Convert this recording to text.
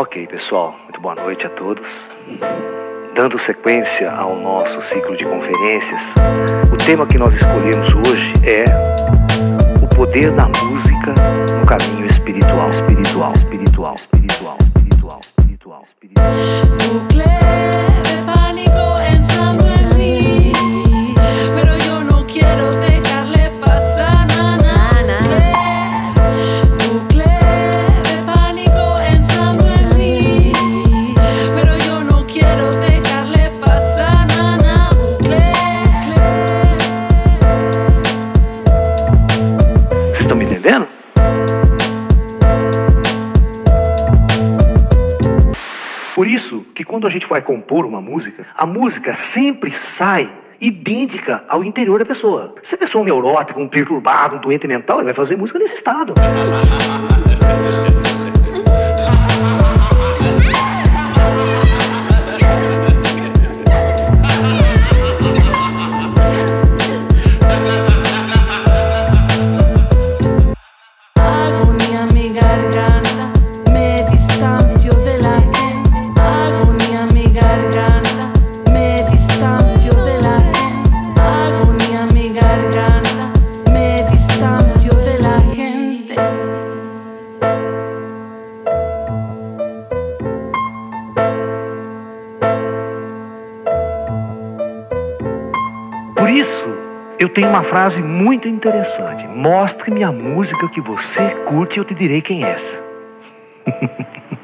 Ok, pessoal, muito boa noite a todos. Dando sequência ao nosso ciclo de conferências, o tema que nós escolhemos hoje é o poder da música no caminho espiritual. Bucle de pánico entrando en mí, pero yo no quiero dejarle pasar nada. Bucle de pánico entrando en mí, pero yo no quiero dejarle pasar nada. Vocês estão me entendendo? Por isso que quando a gente vai compor uma música, a música sempre sai idêntica ao interior da pessoa. Se a pessoa é um neurótico, um perturbado, um doente mental, ele vai fazer música nesse estado. Agonía mi garganta, me distancio de la gente. Agonía mi garganta, me distancio de la gente. Agonía mi garganta, me distancio de la gente. Por isso, eu tenho uma frase muito interessante. Mostre-me a música que você curte e eu te direi quem é essa.